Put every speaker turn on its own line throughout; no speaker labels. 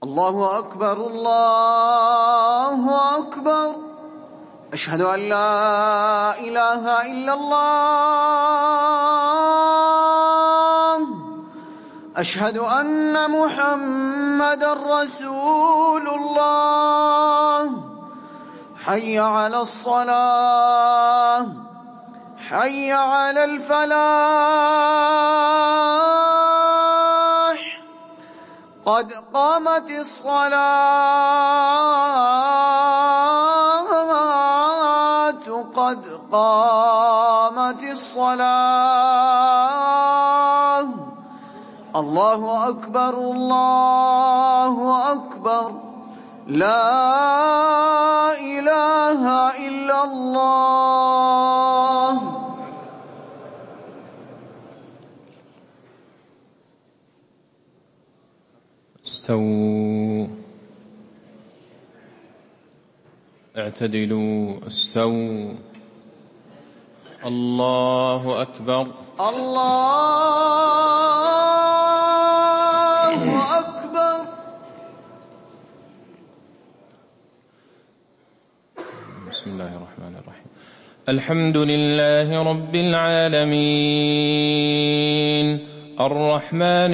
الله أكبر الله أكبر. أشهد أن لا إله إلا الله. أشهد أن محمدًا رسول الله. حي على الصلاة، حي على الفلاح، قد قامت الصلاة، قد قامت الصلاة. الله أكبر الله أكبر. لا إله إلا الله.
استووا، اعتدلوا، استووا. الله أكبر
الله أكبر.
بسم الله الرحمن الرحيم. الحمد لله رب العالمين، الرحمن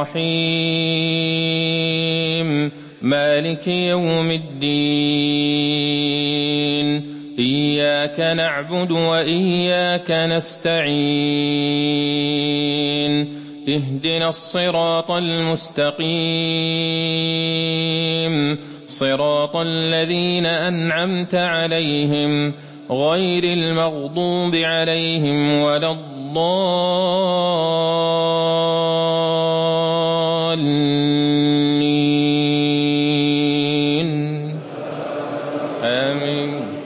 الرحيم، مالك يوم الدين. إياك نعبد وإياك نستعين. اهدنا الصراط المستقيم، صراط الذين أنعمت عليهم غير المغضوب عليهم ولا الضالين. آمين.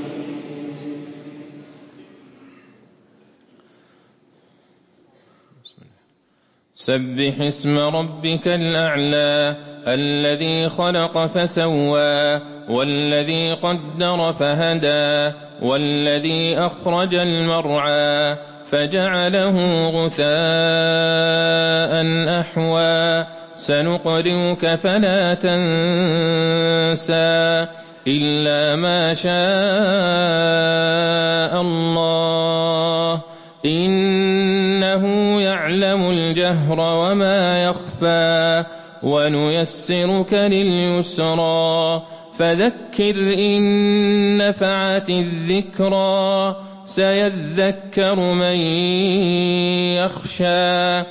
سبح اسم ربك الأعلى الذي خلق فسوى والذي قدر فهدى والذي أخرج المرعى فجعله غثاء أحوى. سنقرئك فلا تنسى إلا ما شاء الله، إنه يعلم الجهر وما يخفى. ونيسرك لليسرى فذكر إن نفعت الذكرى. سيذكر من يخشى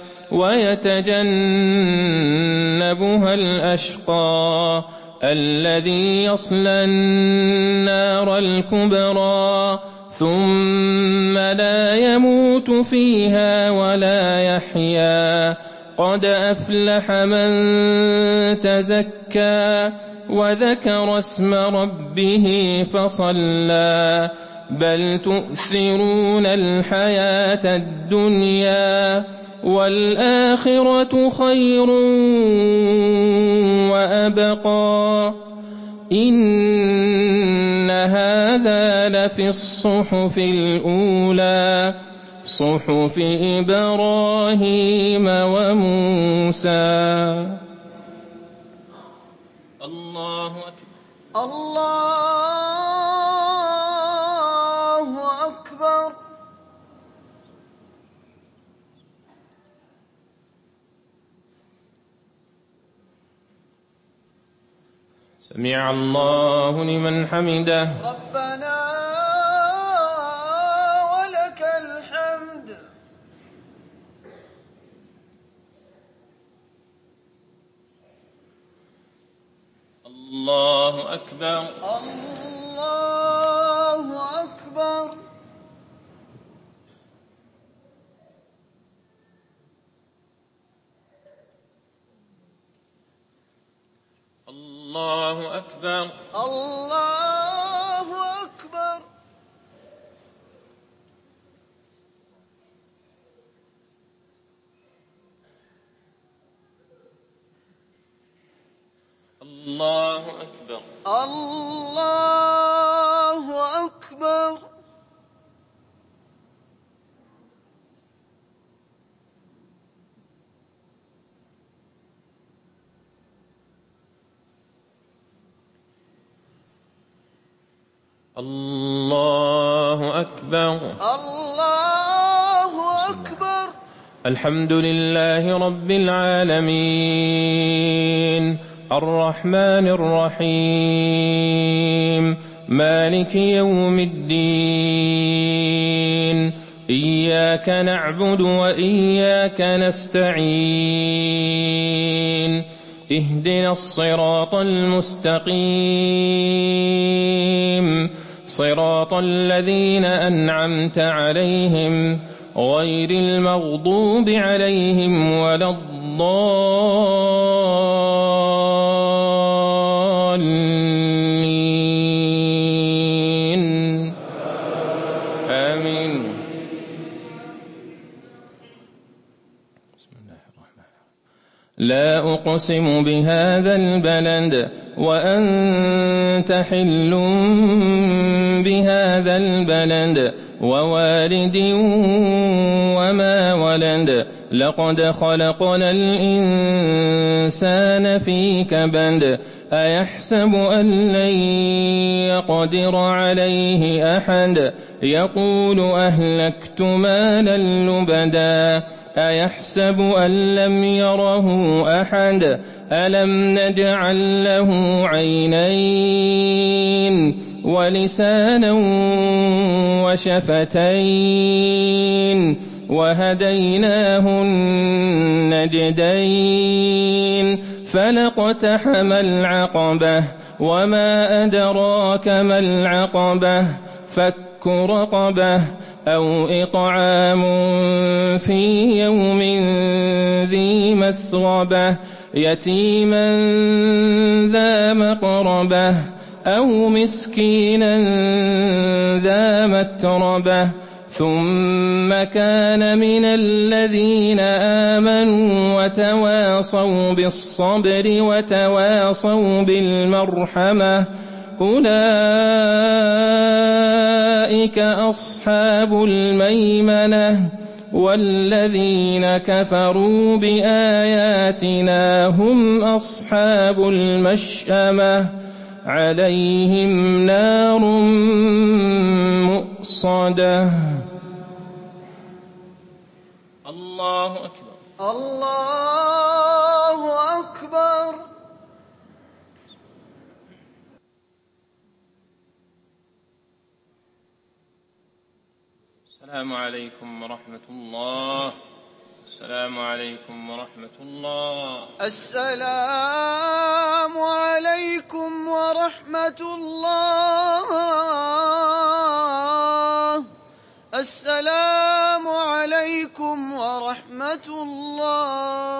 ويتجنبها الأشقى الذي يصلى النار الكبرى ثم لا يموت فيها ولا يحيا. قد أفلح من تزكى وذكر اسم ربه فصلى. بل تؤثرون الحياة الدنيا والآخرة خير وأبقى. إن هذا لفي الصحف الأولى، صحف إبراهيم وموسى. الله أكبر
الله أكبر.
سمع الله لمن حمده.
ربنا ولك الحمد.
الله أكبر
الله أكبر.
الله أكبر
الله أكبر.
الله أكبر
الله أكبر.
الله أكبر.
الله أكبر.
الحمد لله رب العالمين الرحمن الرحيم مالك يوم الدين إياك نعبد وإياك نستعين اهدنا الصراط المستقيم صراط الذين أنعمت عليهم غير المغضوب عليهم ولا الضالين آمين. بسم الله الرحمن الرحيم. لا أقسم بهذا البلد وأنت حل بهذا البلد ووالد وما ولد لقد خلقنا الإنسان في كبد أيحسب أن لن يقدر عليه أحد يقول أهلكت مالا لبدا أيحسب أن لم يره أحد ألم نجعل له عينين ولسانا وشفتين وهديناه النجدين فلاقتحم العقبة وما أدراك ما العقبة فك رقبة أو إطعام في يوم ذي مسغبة يتيما ذا مقربة أو مسكينا ذا متربة ثم كان من الذين آمنوا وتواصوا بالصبر وتواصوا بالمرحمة أولئك أصحاب الميمنة والذين كفروا بآياتنا هم أصحاب المشأمة عليهم نار مؤصدة. الله أكبر.
الله أكبر.
السلام عليكم ورحمة الله. السلام عليكم ورحمة الله.
السلام عليكم ورحمة الله. السلام عليكم ورحمة الله.